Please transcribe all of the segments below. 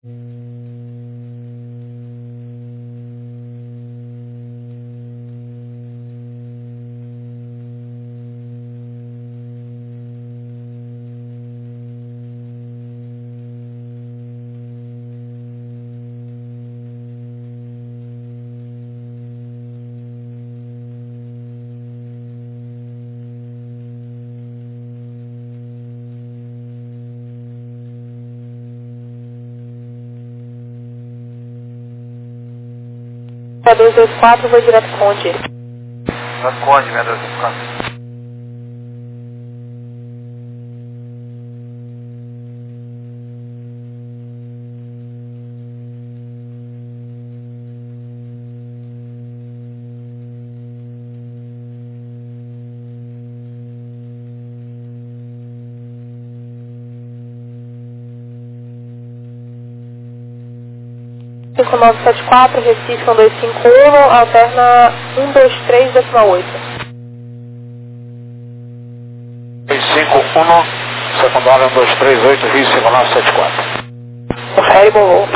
É 224, vou direto Conde. Direto Conde, 224. Cinco 974, Recife 1251, alterna 123,8. 351, secundária 1238, Rio 5974. Confere, bom voo.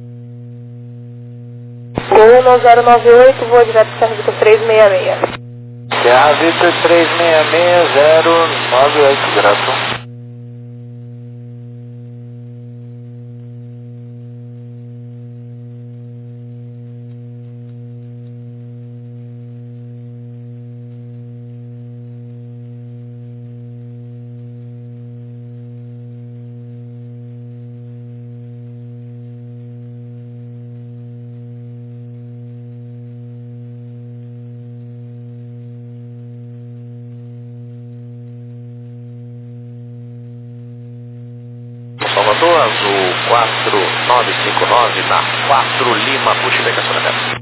Gol 098, voo direto Serra Vitor 366. Serra Vitor 366, 098, direto. Salvador, Azul 4959 na 4 Lima, puxa bem estacionamento.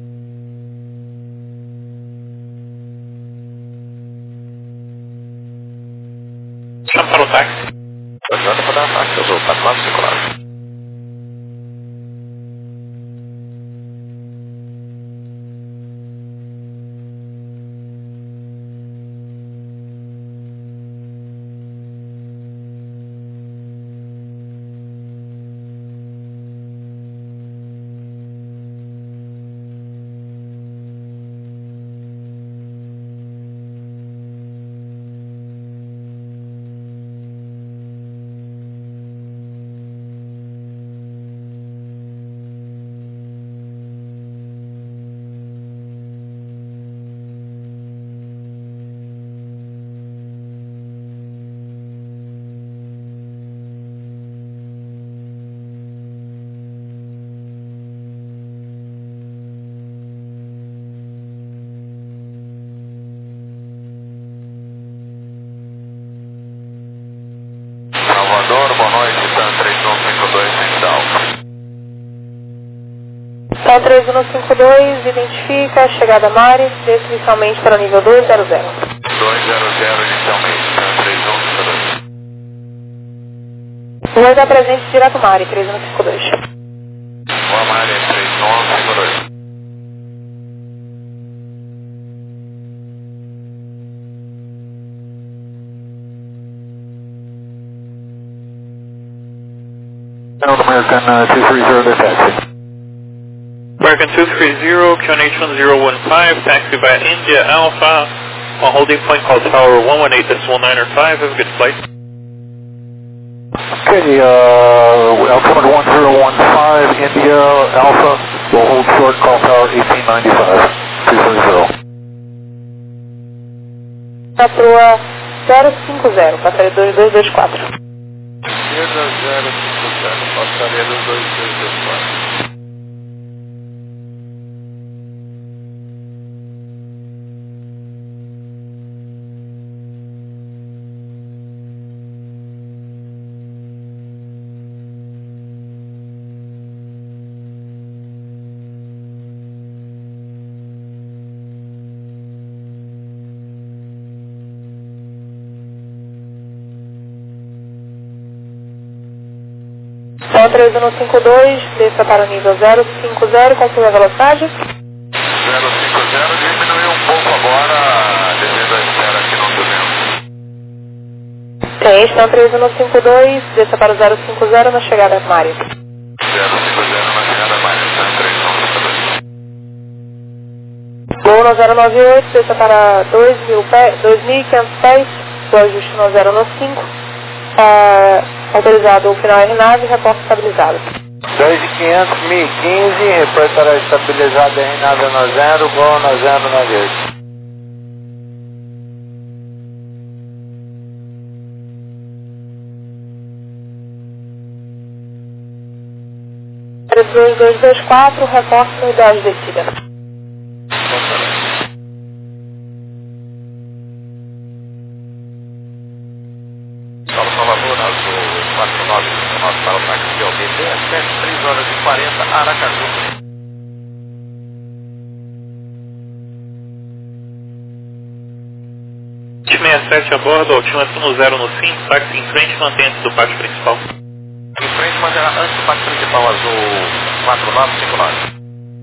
Chama para o táxi. Adianta para dar táxi, Azul 4959. Salvador, boa noite, TAM 3152, sentido alfa. TAM 3152, identifica a chegada Mari, desce inicialmente para o nível 200. 200 inicialmente, TAM 3152. Vou dar presente direto Mari, 3152. Boa Mari, 3152. American 230, the taxi. American 230, QNH1015, taxi via India Alpha, a holding point called Tower 118.905, have a good flight. Okay, altimeter 1015, India Alpha, we'll hold short, call tower 1895, 230. Na proa 050, passaria 2224. Esquerda 050, passaria do 2224. TAM 3152, desça para o nível 050, confirma a velocidade. 050, diminuiu um pouco agora, devido à espera que não tivemos. TAM 3152, desça para o 050 na chegada Mari. 050, 1098, desça para 2.500 pés, do ajuste 1095. Autorizado o final RNAV, reporte estabilizado. 2.500, 1015, reportará estabilizado RNAV 10, Gol 1098. Área 2224, reporte no unidade descida. Paulo Salvador, azul 4959 para o táxi OBT, 3 horas e 40, Aracaju. T 67 a bordo, altímetro no 0 no 5, táxi em frente, mantém-se do pátio principal. Em frente, manterá antes do pátio principal, azul 4959.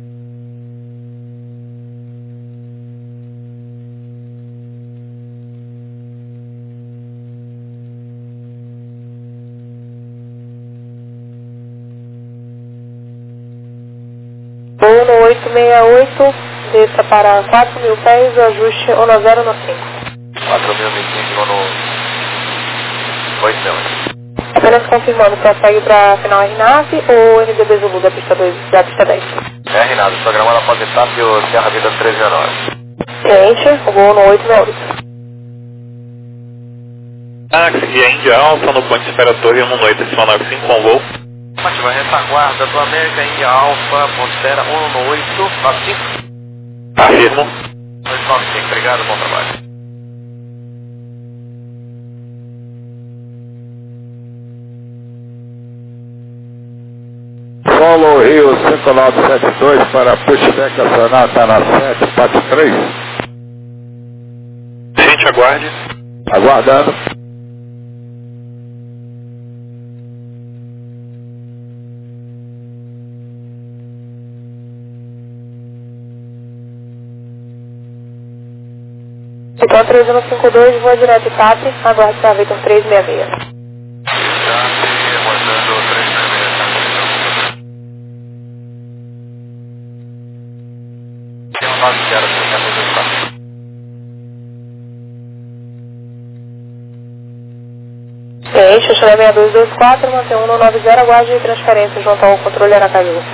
Voo no 868, desça para 4.000 pés, o ajuste 10 no 5. 4.015 no 8 Apenas confirmando, prossegue para final RNAV ou NDB Zulu da pista 10? RNAV, programada após etapa e o Serra Vida 1309. Ciente, o voo no 868. Táxi, a Índia Alfa, no ponto de espera Torre 11895 com voo. Ativa a retaguarda do América Índia Alfa, Monstera 11895. Afirmo. 295, obrigado, bom trabalho. Follow Rio 5972 para pushback acionar, está na 7, pátio 3. Gente, aguarde. Aguardando. Então 3152, voa direto TAP, aguarde para Victor 366. Rodando 366. Tem um 90, Ciente, o Chile 6224, mantém 190, aguarde transferência junto ao controle Aracaju.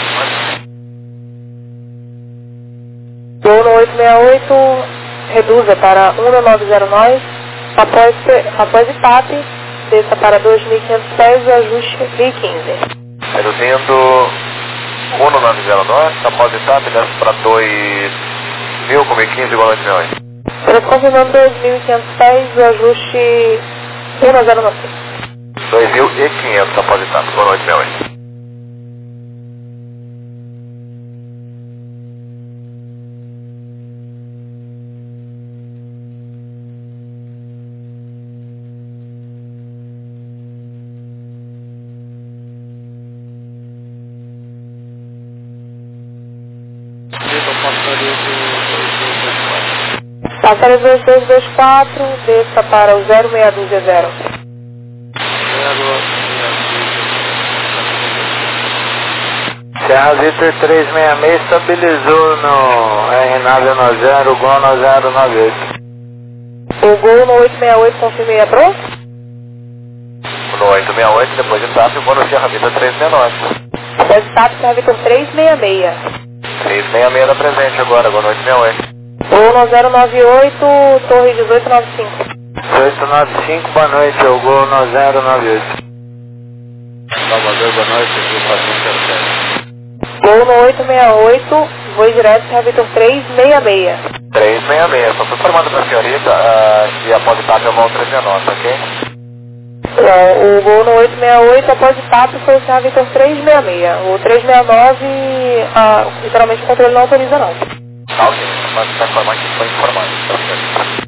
Voo no 868, reduza para 1909, após IPAP, desça para 2.500 pés, o ajuste 1015. Reduzindo 1909, após etapa, desce para 2.000 com 1015 igual a 8.008. Estamos confirmando 2.500 pés, o ajuste 1095. 2.500 após etapa, igual a 8.008. Passaria 2224, desça para o 0620. Serra Vitor 366 estabilizou no RNAV 10, Gol 1098. O Gol no 868, confirmei, é pronto? No 868, depois de etapa, eu vou no Serra Vida 369. Após TAP, Serra Victor 366. 366 da presente agora, no 868. Voo no 098, Torre 1895. 1895, boa noite, eu Gol 1098. Salvador, boa noite, Gil 407. Voo no 868, voo direto, Serra Victor 366. 366, só fui informando para a senhorita que após etapa eu vou ao 369, ok? Não, o voo no 868, após TAP, foi o Serra Victor 366. O 369, geralmente o controle não autoriza não. Ah, ok, mas para informar que foi informado para a senhorita.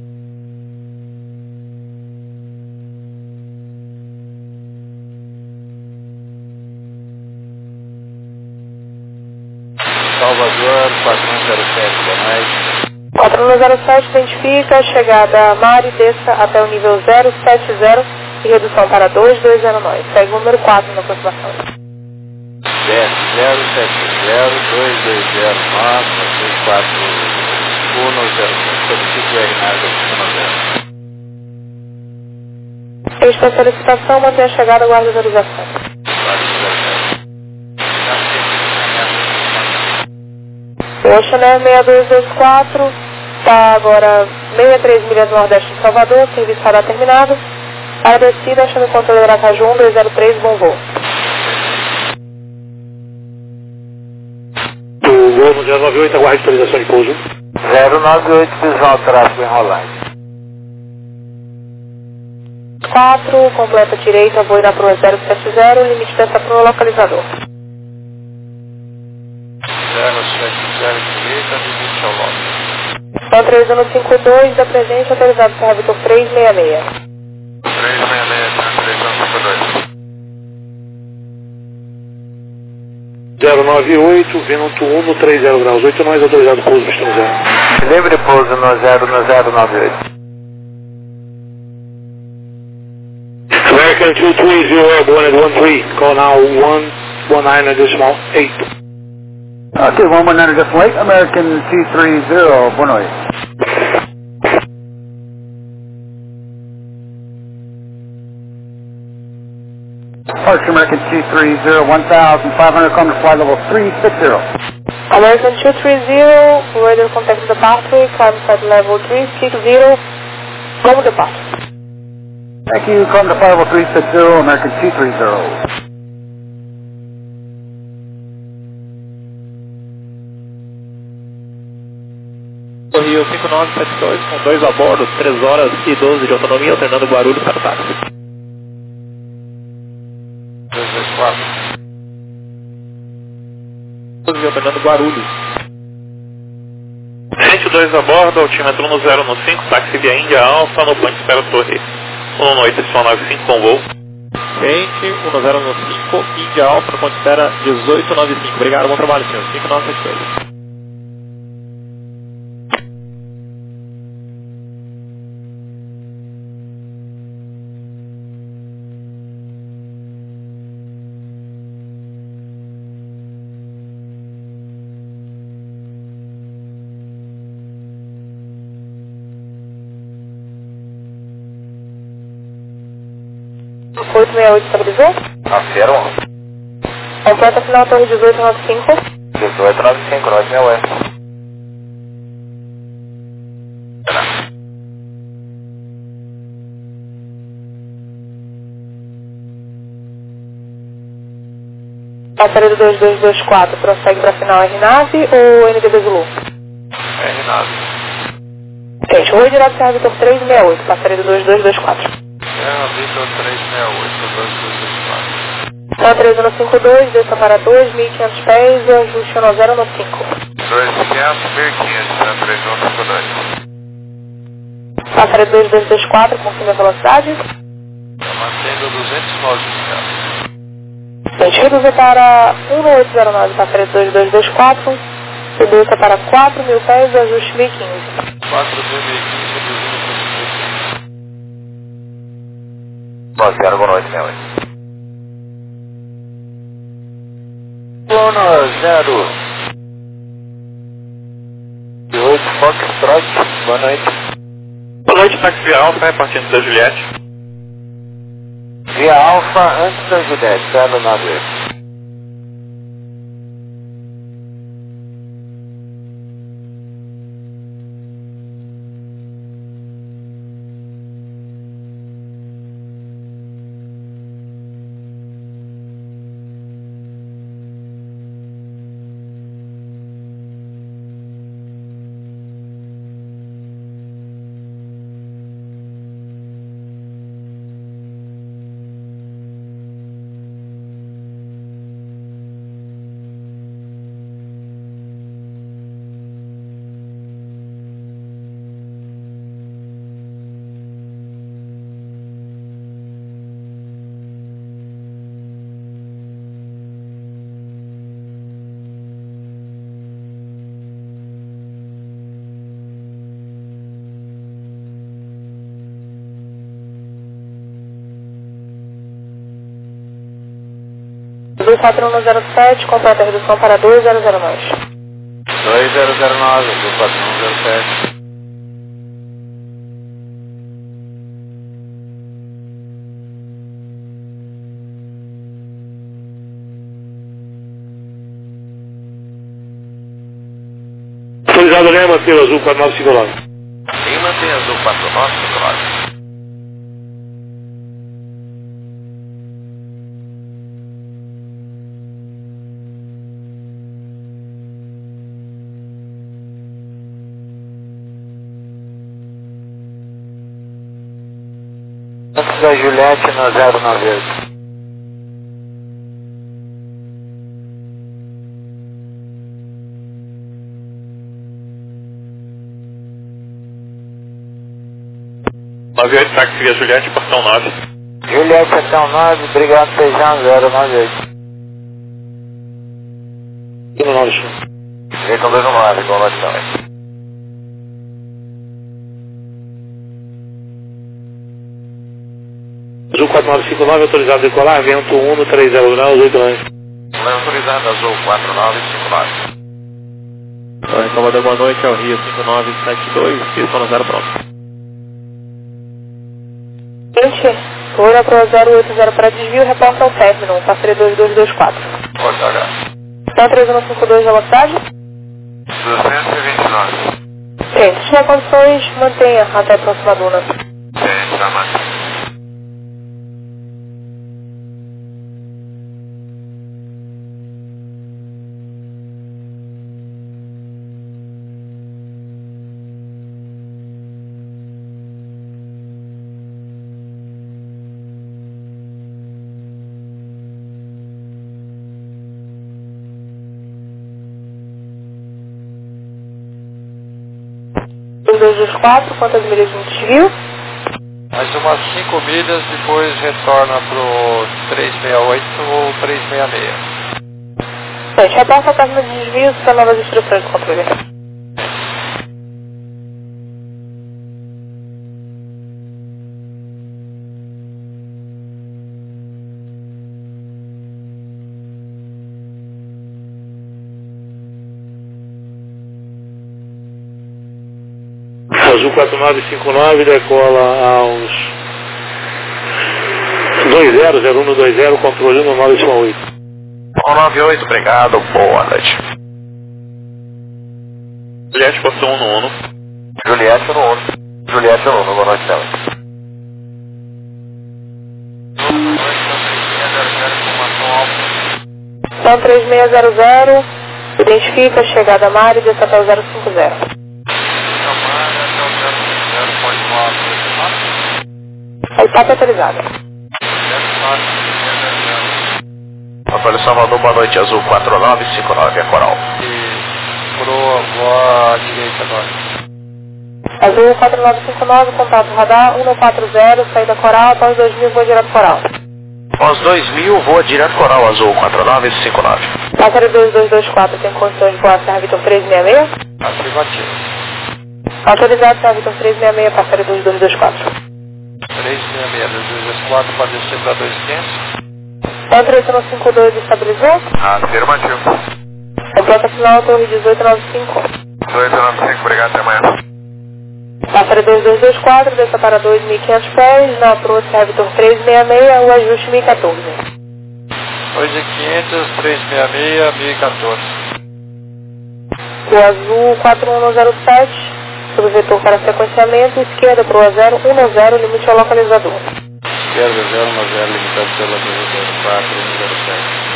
Salvador 407, boa noite. 4107 identifica, chegada a Mari, desça até o nível 070 e redução para 2209. Segue o número 4 na aproximação. 070 220 9 4 Esta solicitação mantém a chegada e guarda a autorização. Oceaner 6224, está agora 63 milhas no nordeste de Salvador, serviço estará terminado. Para descida, achando o controle da Aracaju 1203, bom voo. O voo no 098, aguarde autorização de pouso. 098, visual tráfego em rolagem. 4, completa direita, voo na proa 070, limite dessa proa localizador. 070, direita, limite ao lote. São 3152, da presente, autorizado para Vitor 366. 098, Venuto 1 no 30 graus, 8 nós autorizado pouso, pistão 0. Livre pouso no 098. American 230, airborne at 13, call now 119.8. Okay, 119.8, American 230, boa noite. Departure American 230, 1,500, come to flight level 360. American 230, radar contact the pathway, climb flight level 360, go departure. Thank you, come to flight level 360, American 230. Rio 5972, com 2 a bordo, 3 horas e 12 de autonomia, alternando Guarulhos para o táxi. 224. 12 alternando Guarulhos. Gente 2 a bordo, altímetro no 015, táxi via Índia Alfa, no ponto espera Torre 11895 com voo. Gente 1015, Índia Alfa, no ponto espera 1895. Obrigado, bom trabalho, senhor. 5972. Oito 68 estabilizou? Afirma. Completa final torre 1895. 1895, nós meu é. Aparelho 2224, prossegue para final RNAV ou NDB Zulu? RNAV. Gente, vou direto para Vitor 368, passaredo 2224. Vitor 368, 2224. São 3152, desça para 2.500 pés e ajuste no 0 no 5. 2500, 1500, 3152. Passaredo 2224, confirme a velocidade. Mantendo 200 nós de escala. Gente, reduzir para 1809, passaredo 2224, e desça para 4.000 pés e ajuste 1015. 4.015, reduzindo para 50. Boa noite, meu. Boa 08 Foxtrot, boa noite. Boa noite, táxi via Alfa, partindo da Juliette. Via Alfa antes da Juliette, 098. Do 4107, completa a redução para 2009. 2009, Azul 4107. Autorizado Lema, manter Azul 4959. Quem mantém Azul 4959? Antes da Juliette no 098. Táxi via Juliette, portão 9. Juliette, portão 9, obrigado, Feijão 098. 19, Veículo 219, igual nós também. Azul 4959, autorizado a decolar, vento 1 no 30 graus, 8 anos. Autorizado Azul 4959. Salvador, boa noite, é o Rio 5972, pista no 0 pronto. Gente, Folha Pro 080 para desvio, reporta ao término, parceria 2224. Pode olhar. Então 3152 velocidade? 229. Gente, se tiver condições, mantenha até a próxima duna. Tem, tá mais. Os 224, quantas milhas de desvio? Mais umas 5 milhas, depois retorna pro 368 ou 366. Gente, reporta ao término de desvio, são novas instruções do controle. Azul 4959, decola aos 200120, controle no 958. 198, obrigado, boa noite. Juliette, portão 1 no 1. Juliette no 1. Juliette no 1, boa noite também. Então 3600, identifica, chegada a Mari, desce até o 050. Aí está autorizada. Antônio Salvador, boa noite, Azul 4959, é Coral. E proa, voa à direita agora. Azul 4959, contato radar 140, saída Coral, após 2000, voo direto Coral. Após 2000, voa direto Coral, Azul 4959. Passageiro 2224, tem condições de voar Serra Vitor 366? Afirmativo. Autorizado Serra Vitor 366, passageiro 2224. 366, 224 para descer para 2500. Então 3152 estabilizou? Afirmativo. Completa final, torre 1895. 1895, obrigado, até amanhã. Passageiro 2224, desça para 2.500 pés, na proa Serra Vitor 366, o ajuste 1014. 2500, 366, 1014. O azul 4107, subvetor para sequenciamento, esquerda proa 010, limite ao localizador. Esquerda 010, limitado pela 4107.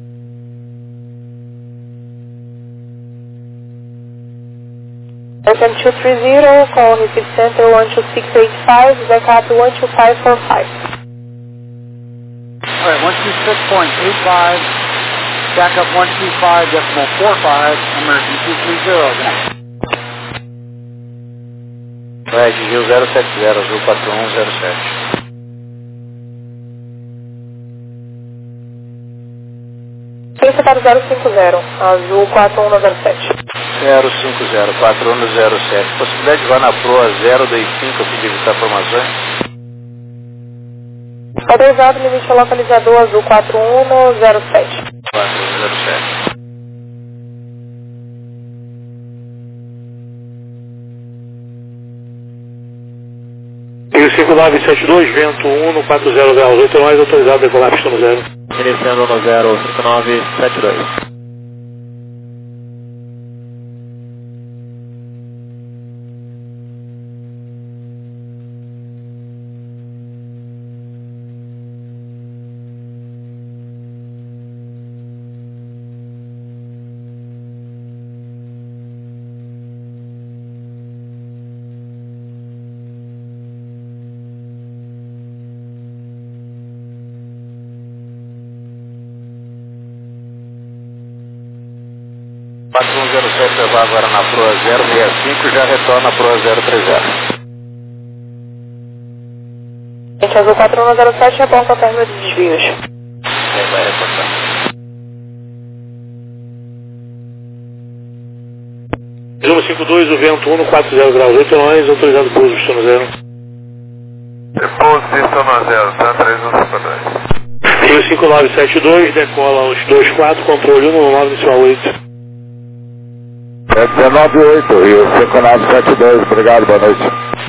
FM 230, call Receive Center 12685, backup 12545. Alright, 126.85, backup 125.45, American 230, next. Red Rio 070, Azul 4107. Pista para o 050, azul 4107. 050, 4107. Possibilidade de voar na proa 025, a fim de evitar formações? Autorizado, limite ao localizador, azul 4107. 4107. 5972, vento 1 no 40 graus 8 nós, autorizado a decolar pista no 0. Iniciando no 05972. Agora na proa 065, já retorna a proa 030. Gente, azul 4107, reporta a término de desvios. Vai reportar. Zuma 52, o vento 1 no 40 graus 8 nós, autorizado pouso pista no 0. Repouso pista no 0, tá? 3152. Rio 5972, decola os 24, controle 1 no 9 inicial 8. É 198, Rio 5972, obrigado, boa noite.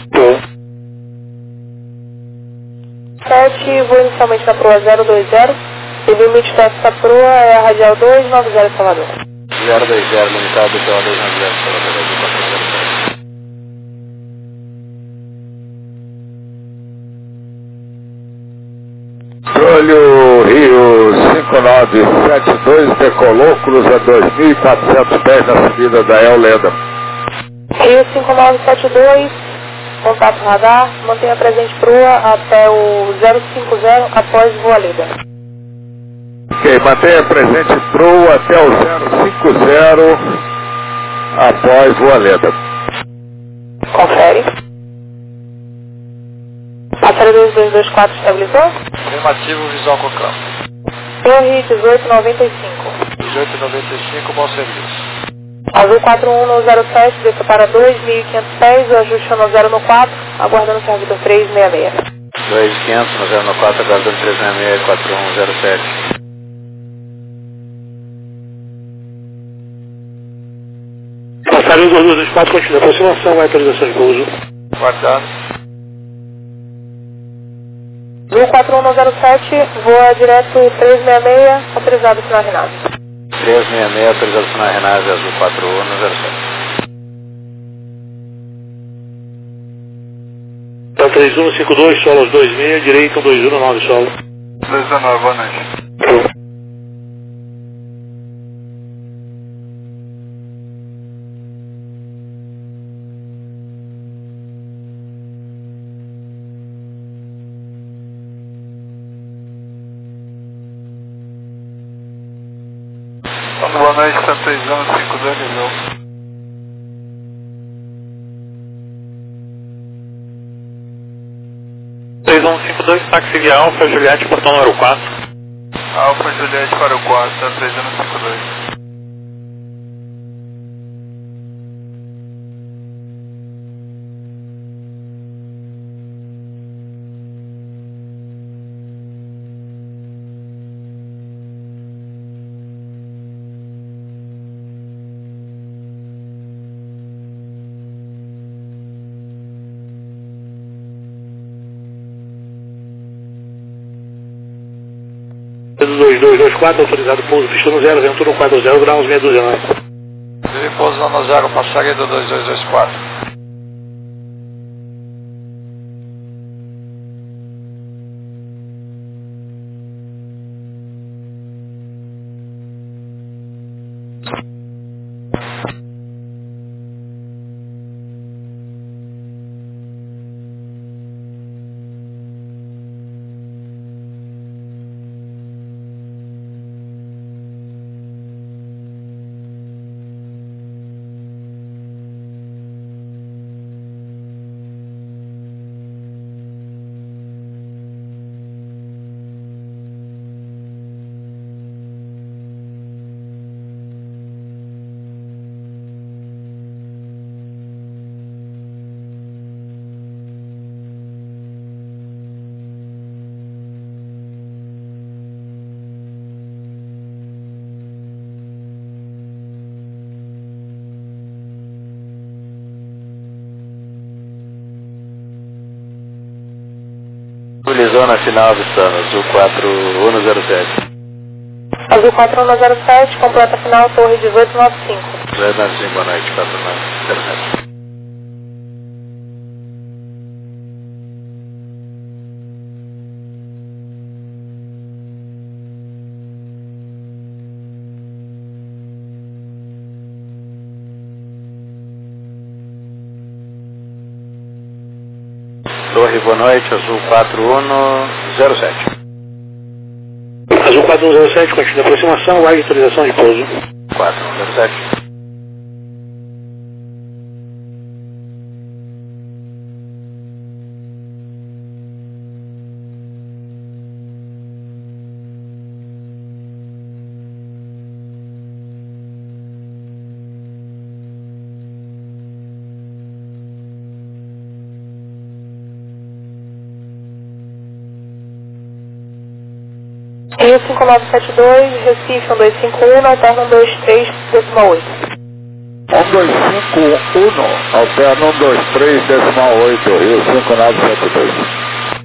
7, vou inicialmente na proa 020, o limite dessa proa é a radial 290 Salvador. 020, limitado pela 290 Salvador, 407. Olho Rio 5972, decolou, cruza 2.400 pés na subida da El Leda. Rio 5972, contato radar, mantenha presente proa até o 050 após Voa Leda. Ok, mantenha presente proa até o 050 após Voa Leda. Confere. Passagem 2224 estabilizou? Afirmativo, visual com campo. Torre 1895. 1895, bom serviço. Azul 4107, desça para 2.500 pés, o ajuste no 0 no 4, aguardando o servidor 366. 2500 no 0 no 4, aguardando 366, 4107. Passarinho 2224, continua aproximação, vai autorização de pouso. Guardando. Azul 4107, voa direto 366, autorizado final Renato. 366, autorizado final Renave, azul 4107. Então 3152, solo aos 26, direito 219 solo. 219, boa noite. Boa noite, Santa Isão, 52 Lisão. Táxi via Alfa, Juliette, portão número 4. Alfa Juliette para o 4, Santa Isão, 52. Pedro 2224, autorizado pouso, pista no 0, vento no 40 graus, 619. Deve pousar no 0, passageiro 2224. zona final avistando, Azul 4107. Azul 4107, completa final, torre 1895. 1895, boa noite, 4907. Torre, boa noite, Azul 4107. Azul 4107, continua a aproximação, guarde autorização de pouso. 4107. Rio 5972, Recife 1251, alterna 123, decimal 8. 1251, alterna 123, decimal 8, Rio 5972.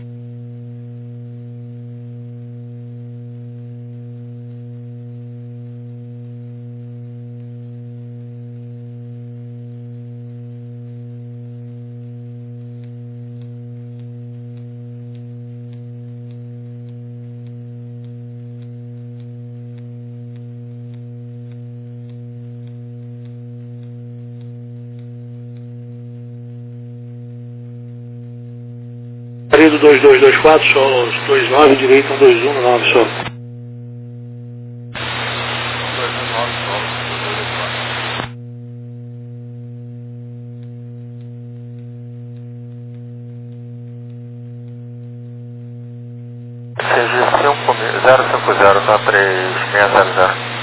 Do 2224, só os 29, direito 121, 9 só. CG 050, tá 3600.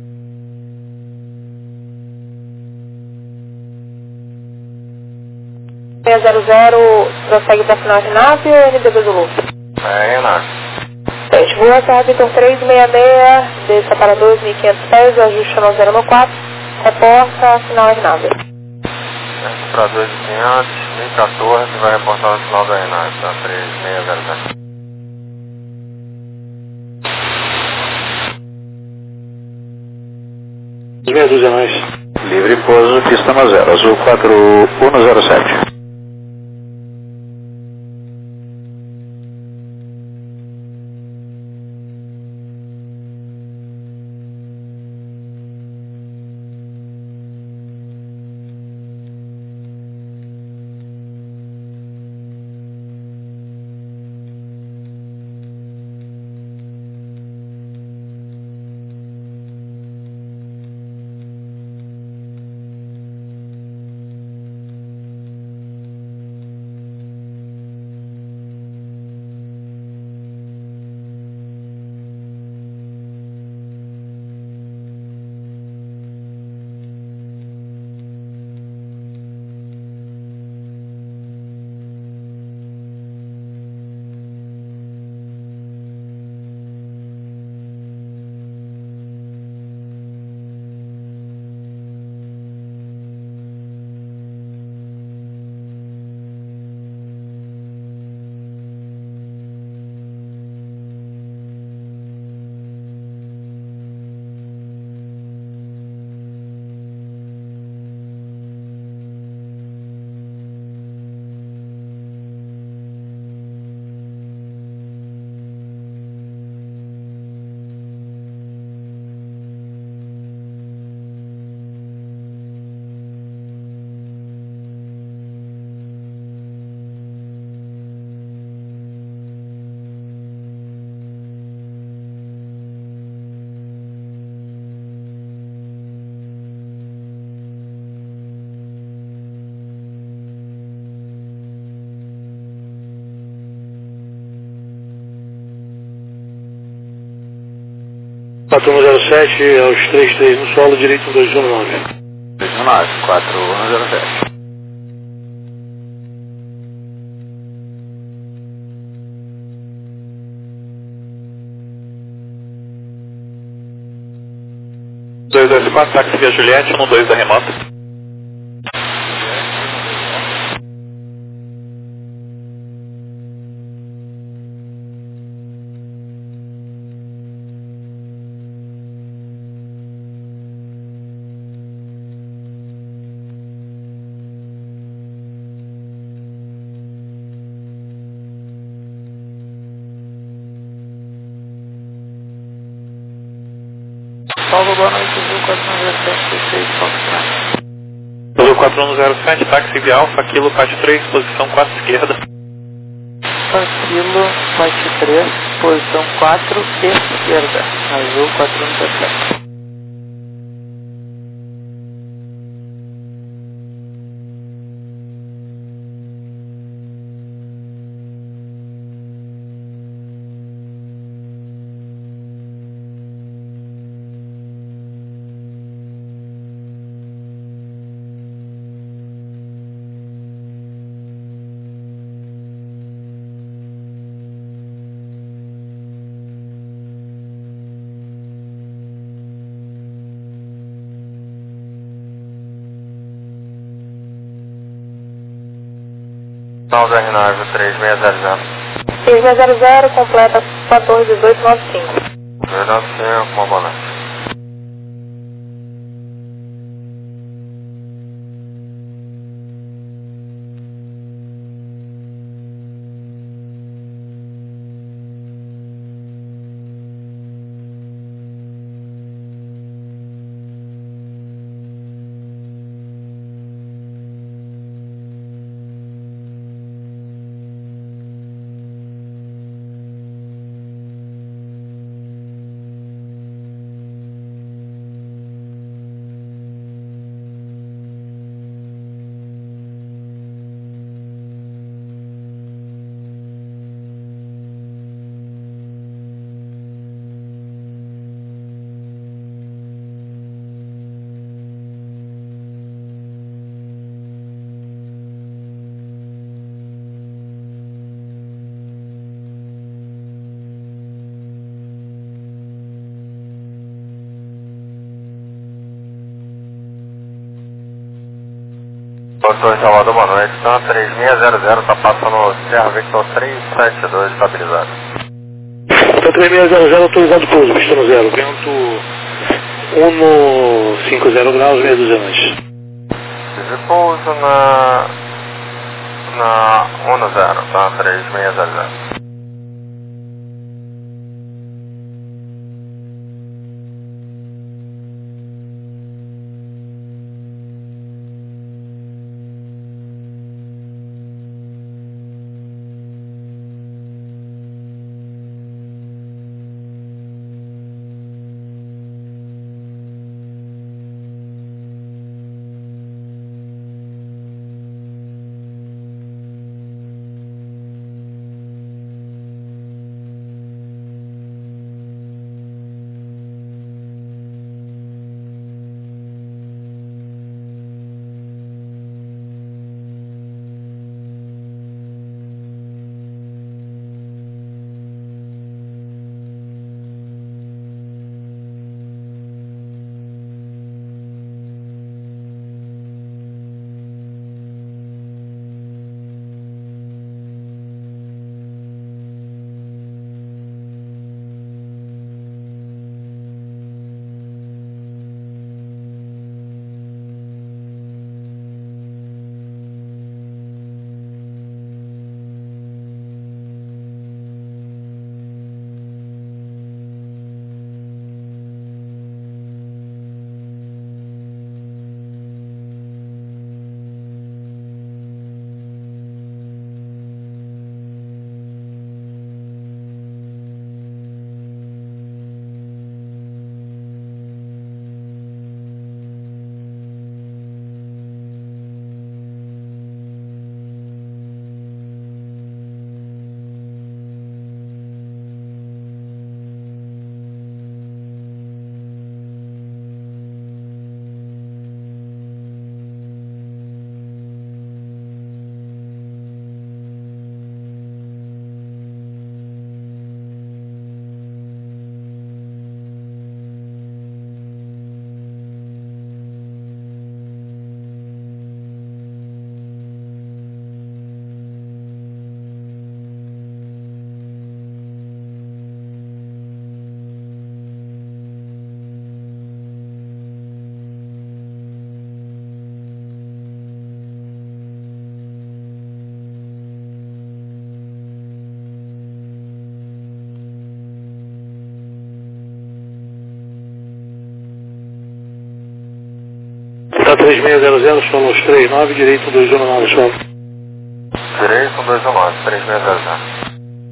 Prossegue para final Renave ou NDB Zulu? É, Renave. Gente, voa Serra Vitor 366, desça para 2.500 pés, ajuste no 014, reporta final Renave. Desce para 2.500, 1014, vai reportar no final da Renave, tá 3600. Meia dúzia a mais. Livre pouso, pista no 0, Azul 4107. Patrão 07 aos 33 no solo, direito 219. 219, 4107. Táxi via Juliette, 12 da remota. boa noite, Azul 4107, Foxtrot. Azul 4107, táxi via Alfa, Kilo, parte 3, posição 4 esquerda. Kilo, parte 3, posição 4 esquerda, Azul 4107. Salve R9 3600. 3600, completa 141895. 295, uma boa noite. Doutor Salvador, boa noite. Então, 3600, tá passando Serra Victor 372, estabilizado. Então, 3600, autorizado pouso, pistão 0, vento 150 graus, meia dúzia antes. De pouso na 10, tá? 3600. Está 3600, solo os 39, direito 219, solo. Direito 219, 3600.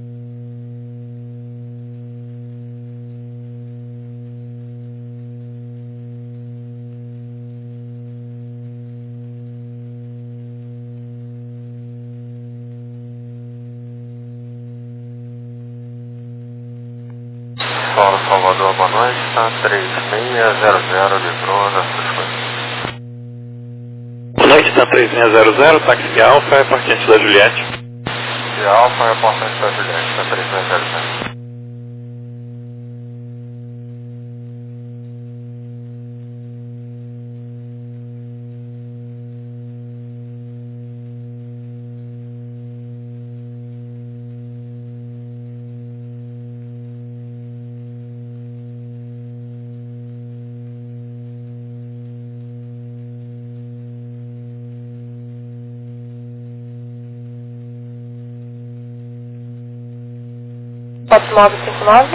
Solo Salvador, boa noite, está 3600, litrou na sua. Boa noite, está 3600, táxi Alfa, é partinte da Juliette. E Alfa é partinte da Juliette, está 3600. Fox 959.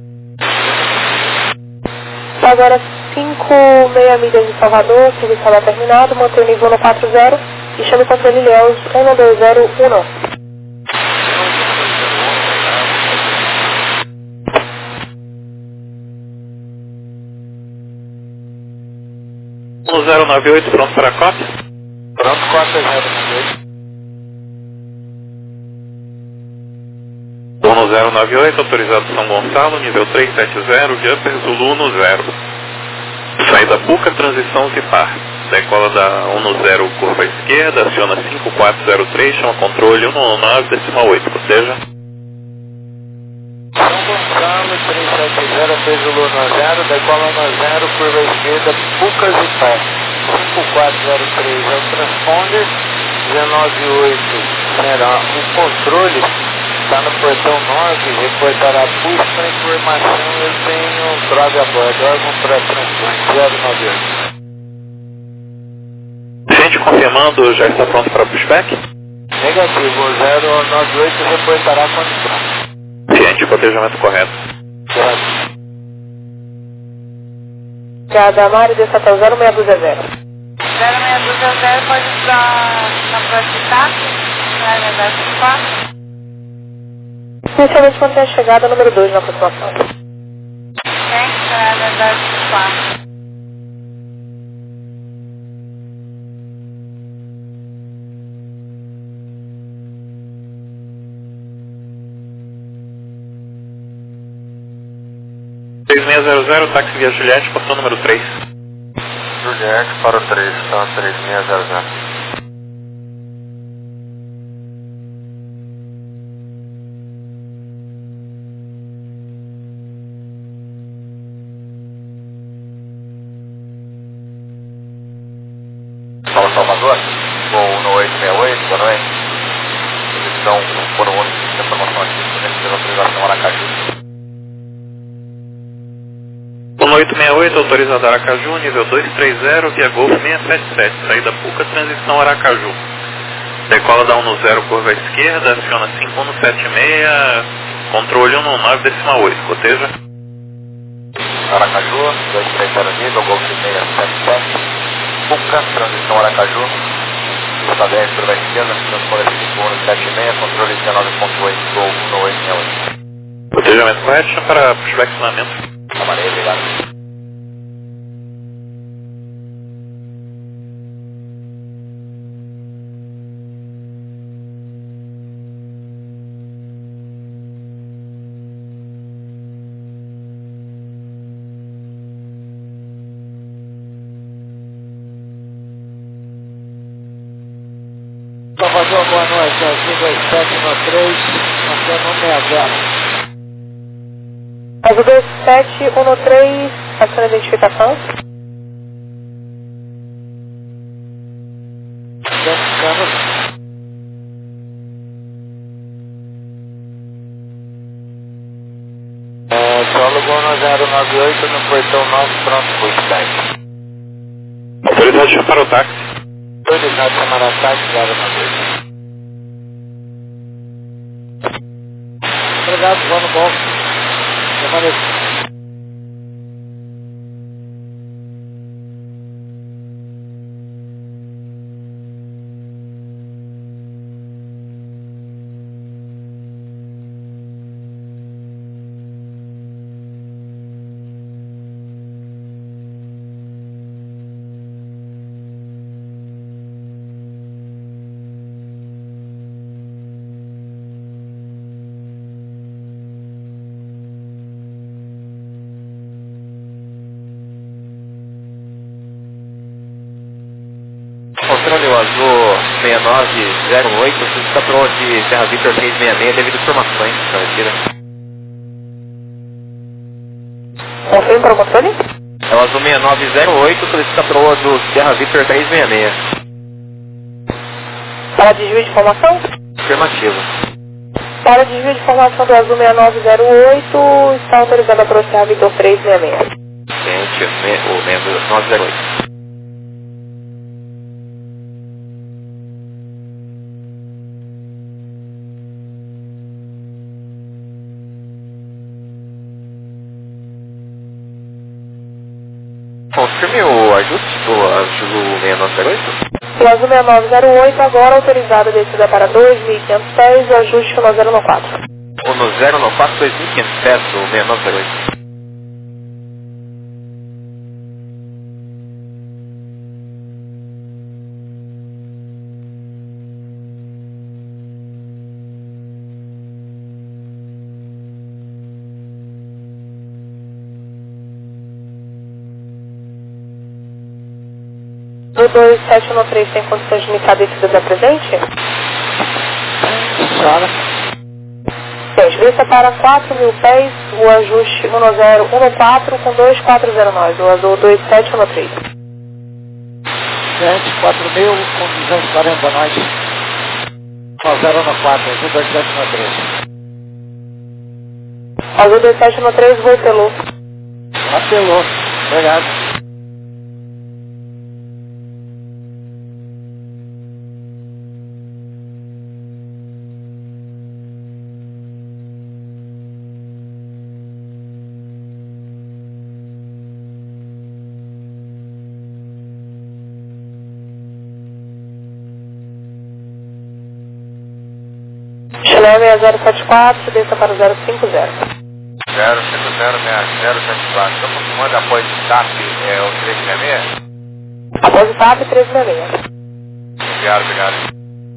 Agora 5,6 milhas de Salvador, serviço está terminado, mantém o nível no 40 e chame o controle Ilhéus 12019. No 098, pronto para a cópia? Pronto, 4098. 1098, autorizado São Gonçalo, nível 370, Jumper Zulu 10. Saída Puca, transição Zipar. Decola da 10, curva esquerda, aciona 5403, chama controle 119,8, proteja. São Gonçalo, 370, fez o Zulu 10, decola 10, curva esquerda, Puca Zipar. 5403 é o transponder, 198 será o controle. Está no portão 9, reportará busca para informação, eu tenho droga a bordo, órgão para transplante 098. Gente confirmando, já está pronto para pushback? Negativo, 098 reportará condição. Ciente, cotejamento correto. Graças. Obrigada, Mário, desse até o 0620. 0620 pode entrar na próxima táxi, na verdade 4. Inicialmente mantém a chegada número 2 na aproximação. Tem, na verdade 4. táxi via Juliette, portão número 3. Juliette para o 3, está 3600. Fala Salvador, voo 1868, boa noite. Então, por um ônibus de informação aqui, pela autorização Aracaju. 1868, autorizado Aracaju, nível 230, via Golf 677, saída Puca, transição Aracaju. Decola da 10, curva esquerda, aciona 5176, controle 119,8, coteja. Aracaju, 230 nível, Golf 677. Puca, transição Aracaju, está 10, curva esquerda, transponder 5176, controle 19.8, Gol 1868. Cotejamento correto, chama para pushback acionamento. Amarelo, obrigado. Salvador, boa noite, aqui 2713, mantendo 60. Azul 2713, aciona a identificação. Identificando. Solo Bono 098 no portão 9, pronto para o Skype. Autorizado de chamar o táxi. Autorizado de chamar o táxi 098. Obrigado, vamos bom. Permaneça. Azul 6908, solicita prova de Serra Victor 366 devido a informações esclarecidas. Confirme para o controle? É o Azul 6908, solicita prova do Serra Victor 366. Para desvio de informação? Afirmativo. Para desvio de informação do Azul 6908, está autorizado a prova Serra Victor 366. Gente, o 6908. Confirme o ajuste do Azul 6908. O Azul 6908 agora autorizado a descida para 2.500 pés e o ajuste no 094. O no 094, 2.500 pés, o 6908. O 2713 tem condições de iniciar a descida da presente? Senhora. Gente, desça para 4.000 pés, o ajuste 1014 com 2409, o Azul 2713. 4.000 com 240 nós. 094, Azul 2713. Azul 2713, voo pelo. Apelou. Obrigado. Chileme 074, desça para o 050. 050-6074. Estou confirmando após o TAP, é o 366? Após o TAP, 366. Obrigado.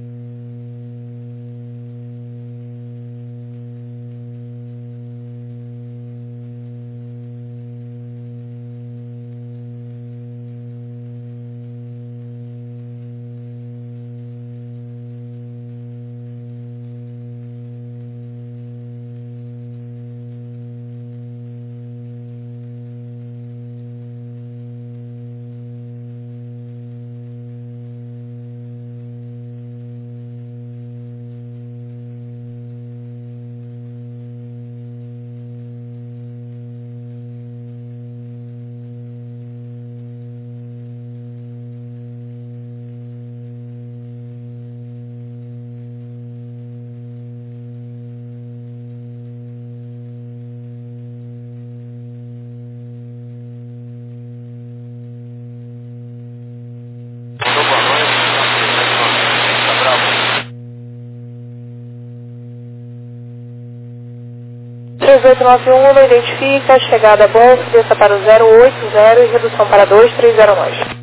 O 3891 não identifica, chegada a Bolsa, desça para o 080 e redução para 230 nós. 080,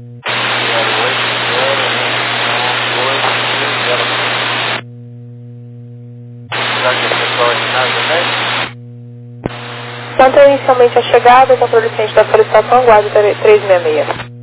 Quanto inicialmente a chegada, o controle ciente da solicitação, guarde 366.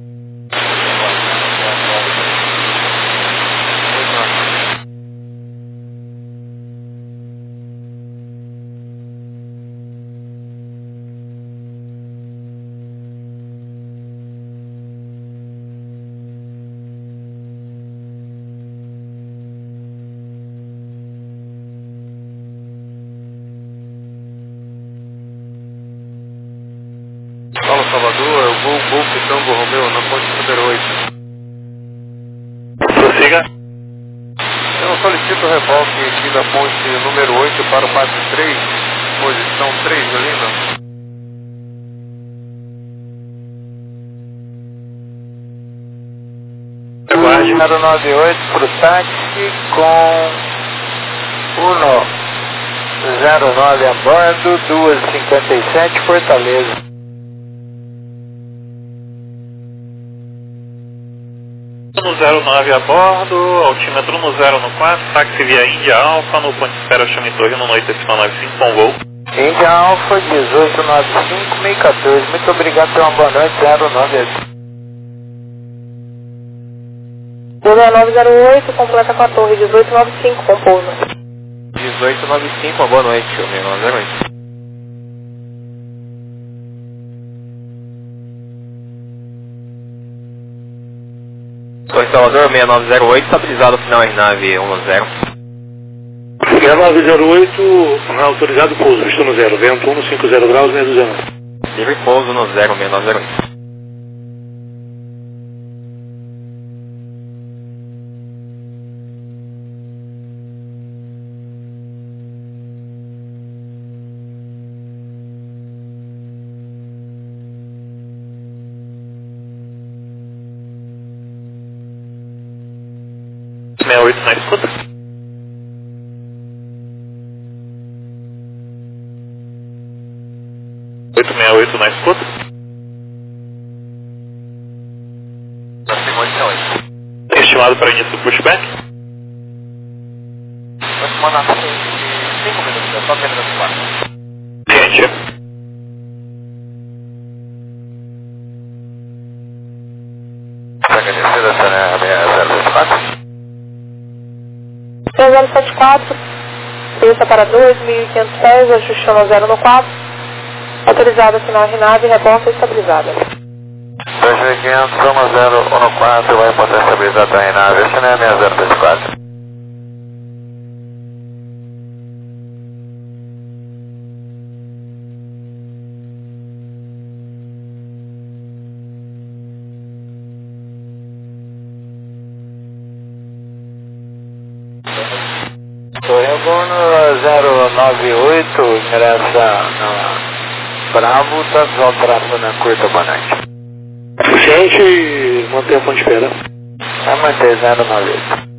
Paulo Salvador, Gol Pitango Romeu, na ponte número 8. Prossiga. Eu solicito o reboque aqui da ponte número 8 para o passe 3, posição 3 ali, não? Aguarde. 098 para o táxi com 109 a bordo, 257 Fortaleza. 09 a bordo, altímetro no 014, táxi via Índia Alfa, no ponte Espera Chame Torre, no noite decimal 95 com voo. Índia Alfa 1895 1014, muito obrigado pela boa noite, 09. 6908, completa com a torre 1895, com pouso. 1895, uma boa noite, 6908. Torre Salvador 6908, estabilizado final RNAV 10. 6908, autorizado pouso, visto no 0, vento 150 graus, meia dúzia. Livre pouso no 06908. Na escuta. 868 na escuta. Estimado para início do pushback. Vai tomar na frente de 5 minutos, é só terminar do quarto. Gente. Agradecida, a 6024. 3074, pista para 2.500 pés, ajustando a 0 no 4, autorizada final RNAV, reporta estabilizada. 2500, 10, 1 no 4, vai poder estabilizar a RNAV, este não é 6024. Torregono 098, ingressa na Bravo, tá desalterado na curta, boa noite. Suficiente, mantém a fonte de espera. Vai manter 098.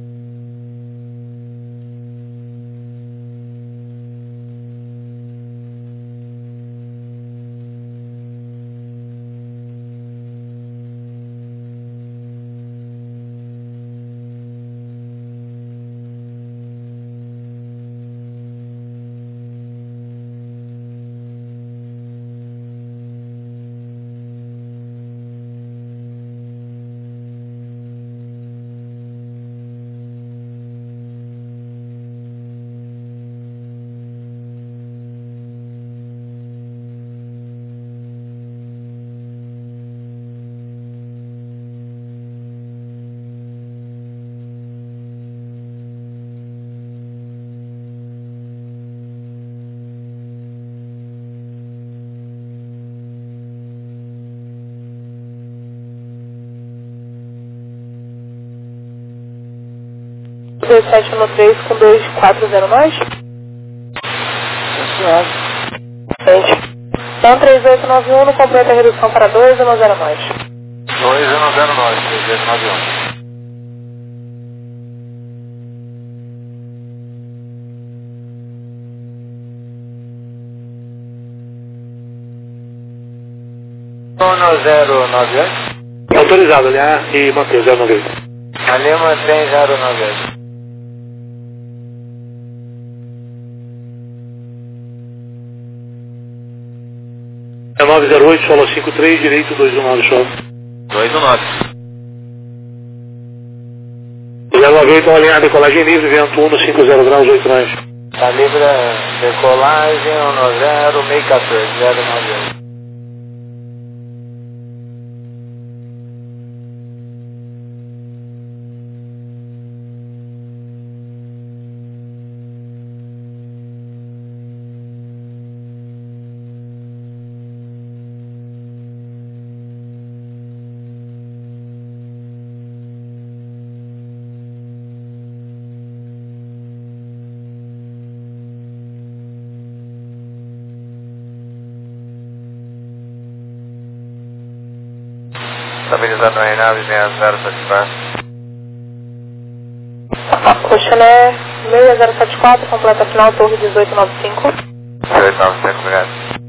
no 3 com 240 mais. Gente. 13891, no completa a redução para 210 mais. 2109, 3891. No 098. Autorizado, aliás, e mantém o 098. Ali mantém 098. É 908, solo 53, direito 219, chove. 219. 098, uma linha de decolagem livre, vento 150 graus, 8 nós. Tá livre decolagem, 10, 614, 098. Estabilizado na RNAV 6074. Cochané 6074, completa final, torre 1895. 1895, obrigado.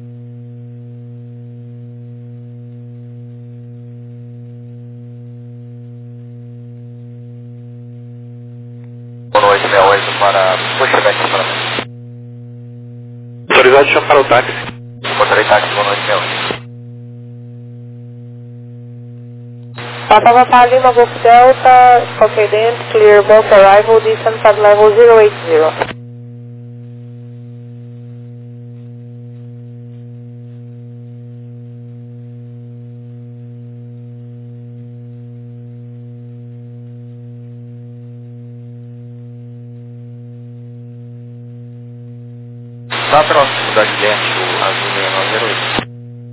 Boa noite, 68 para pushback para mim. Autorizado de chamar o táxi. Encontrei táxi, boa noite, 68. Papa Lima Golf Delta, Scorpio Dent, clear both arrival, descent at level 080. Dá proximidade de leste, o azul 6908.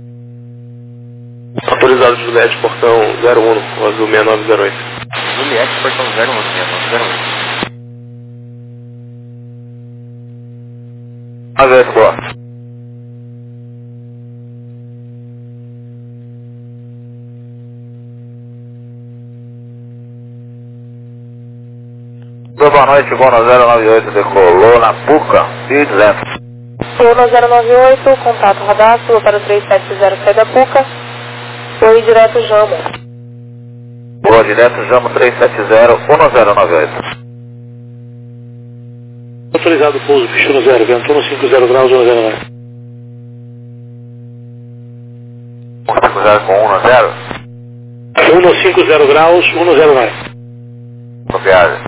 Autorizado Juliette, portão 01, o azul 6908. Juliette, portão 01, 6908. Averso, boa. Boa noite, Bono 098, decolou na Puca e 200. Bono 098, contato radar, sua para o 370, sai da Puca. Foi direto Jamo. Boa, direto Jamo 370, 1098. Autorizado pouso, Pichuno 0, vento 150 graus, 109. 150 com 10? 150 graus, 109. Copiado.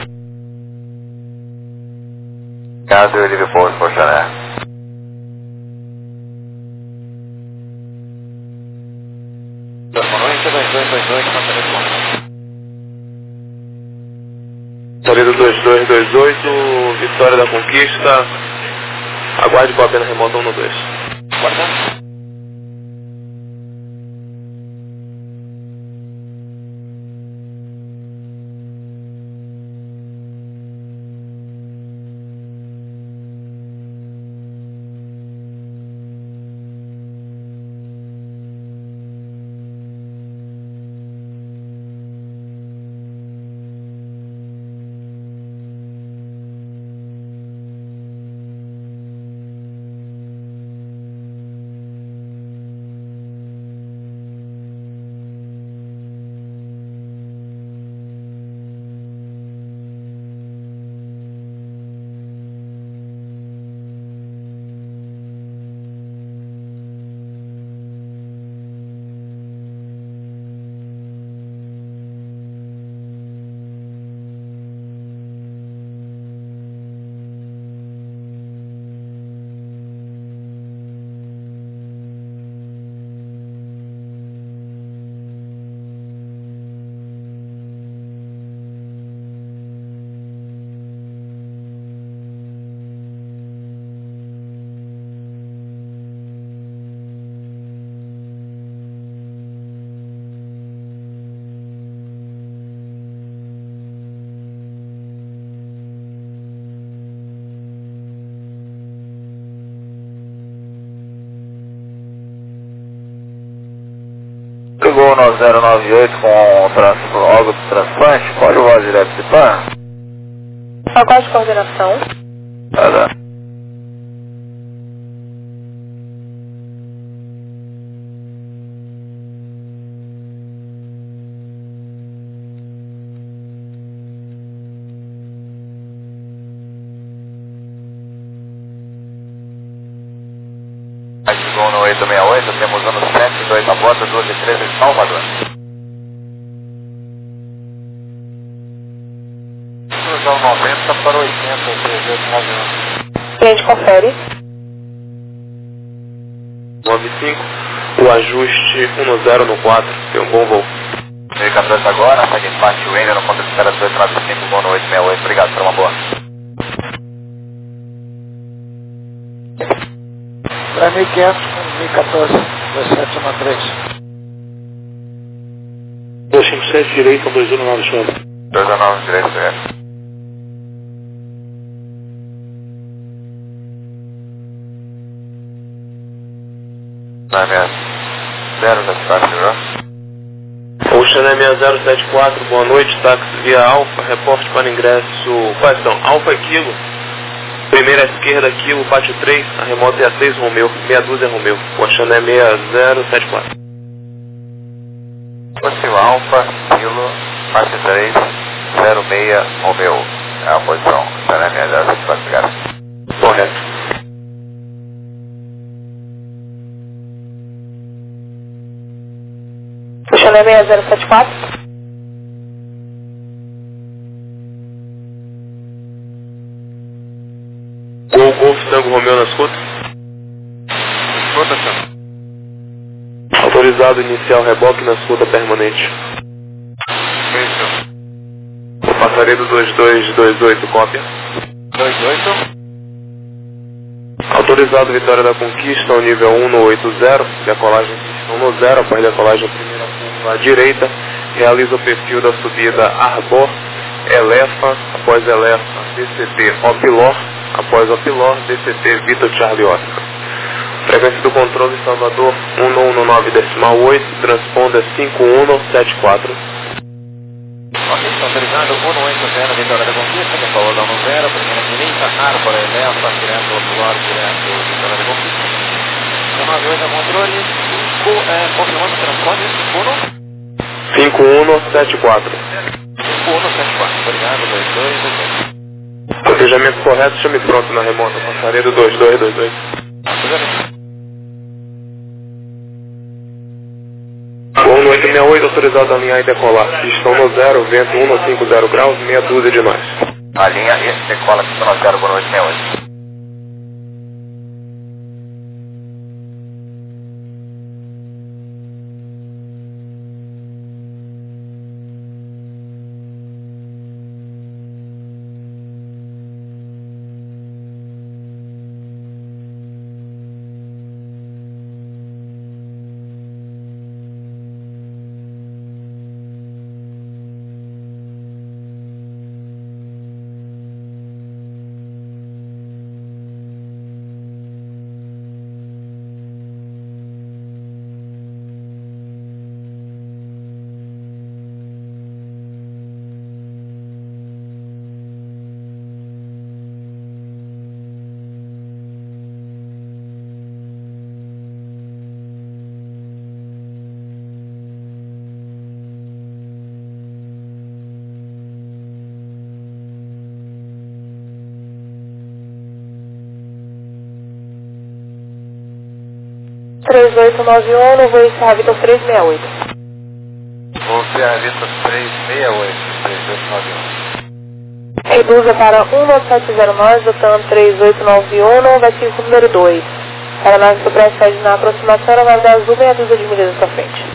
Caso eu ligue pouso, Forchané. Boa noite, 2222, com telefone. Saída 2228, Vitória da Conquista. Aguarde com a pena remota 112. Guardando. Chegou no 098 com algo de transplante, pode voar direto de PAN? Pacote de coordenação. Tá. Chegou no 868, temos ano 72 na bota, 1213 em Salvador. Cruzão 90 para 80, 3891. Cliente confere. 95, o ajuste 10 no 4, tem um bom voo. 2014 agora, segue empate o Ender no ponto de espera 295, bom no 868, obrigado por uma boa. 3.500 com 2014, 2713. 257 direito, 219 sobe. 219 direito, direto. Na minha 074, viu? Ocean 6074, boa noite, táxi via Alfa, reporte para ingresso, quais são? Alfa Kilo, primeira à esquerda, Kilo, pátio 3, a remota é a 6 Romeu, meia dúzia Romeu, Ocean 6074. Possível Alfa, Kilo, parte 3, 06, Romeu. É a posição, Ocean 6074, obrigado. Correto. Ocean 6074. Autorizado iniciar o reboque na escuta permanente. Isso. Passaredo 2228, cópia. 28. Autorizado Vitória da Conquista ao nível 1 no 80, decolagem pistão no 0, após decolagem primeira curva à direita, realiza o perfil da subida Arbor, Elefa, após Elefa, DCT Opilor, após Opilor, DCT Vitor Charlie Oscar. Frequência do controle Salvador 119.8, transponder 5174. Ok, está autorizado 180 Vitória da Conquista, decolagem no 0, primeira direita, Arbor, Elefa, direto Opilor, direto Vitória da Conquista. 198 controle, 5, confirmando o transponder, 5174. 5174, obrigado, 2228. Planejamento correto, chame pronto na remota, passaredo 2228. Voo no 868, autorizado a alinhar e decolar. Pistão no 0, vento 150 graus, meia dúzia de nós. A linha e decola pistão no 0, boa noite, 68. no voo encerrar Vitor 368. Vou encerrar Vitor 368, 3891. Reduza para 19709, Butano 3891, vai ser o número 2. Para nós que precede na aproximação, ela vai dar azul meia dúzia de milhas na sua frente.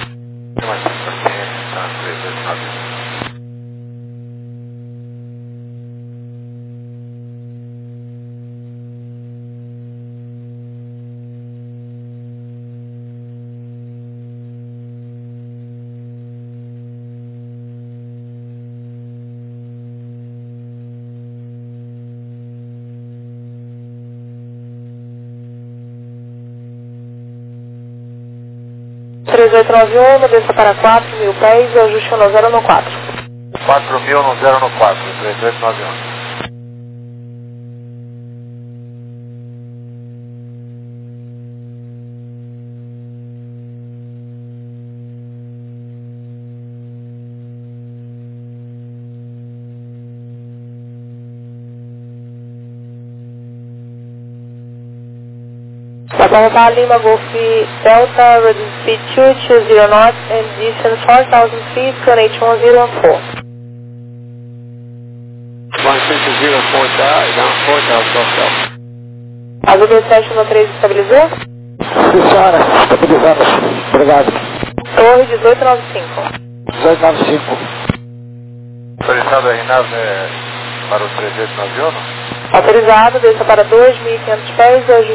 Desça para 4.000 pés e ajuste no 0 no 4. 4.000 no 0 no 4, 3891. Papa Lima Golf Delta, ready speed 220 knots and distance 4,000 feet, QNH 1014. 104,000, Azul 2713 estabilizou? Sim, senhora, estabilizamos. Obrigado. Torre 1895. 1895. Autorizado a RNAV para o 3891? Autorizado, desça para 2.500 pés e ajuste